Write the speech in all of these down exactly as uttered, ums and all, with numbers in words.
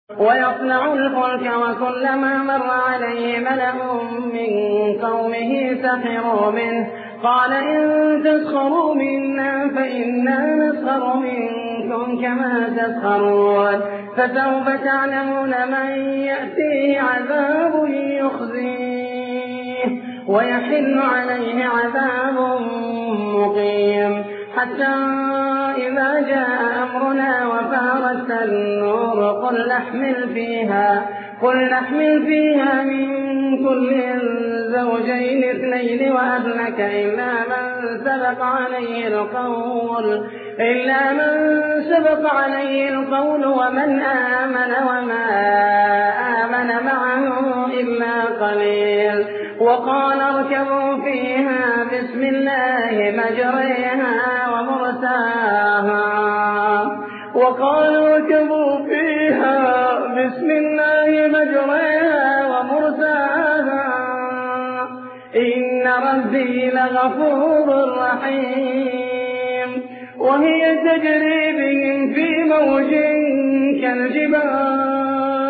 ويصنع الفلك وكلما مر عليه ملأ من قومه سخروا منه قال إن تسخروا منا فإنا نسخر منكم كما تسخرون فسوف تعلمون من يأتيه عذاب يخزيه ويحل عليه عذاب مقيم حتى إذا جاء أمرنا وفارت النور قل نحمل فيها قل نحمل فيها من كل زوجين اثنين وأهلك إلا من سبق عليه القول إلا من سبق عليه القول ومن آمن وما آمن معه إلا قليل وقال اركبوا فيها بسم الله مجريها ومرساها وقالوا اركبوا فيها بسم الله مجريها ومرساها إن ربي لغفور رحيم وهي تجري بهم في موج كالجبال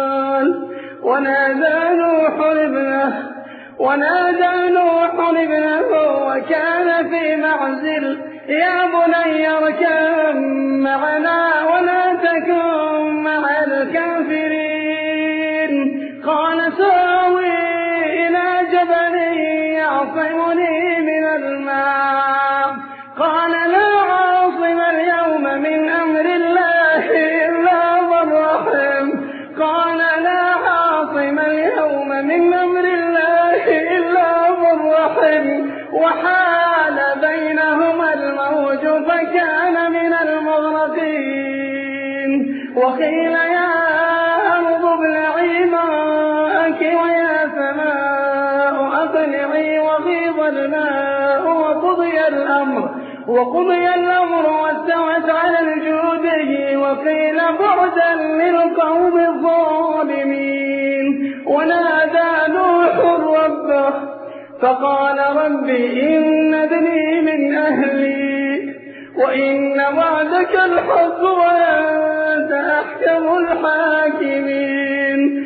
ونادى نوح ابنه ونادى نوح ابنه وكان في معزل يا بني اركب معنا ولا تكن مع الكافرين قال ساوي إلى جبل يعصمني من الماء قال لا عاصم اليوم من أمر الله إلا من رحم قال لا عاصم اليوم من أمر الله إلا من رحم وحال بينهما الموج فكان من المغرقين وقيل يا أرض ابلعي ماءك ويا سماء أقلعي وغيض الماء وقضي الأمر وقضي الأمر واستوت على الجودي وقيل بعدا للقوم الظالمين ونادى نوح ربه فقال رب إن ابني من أهلي وإن وعدك الحق وأنت أحكم الحاكمين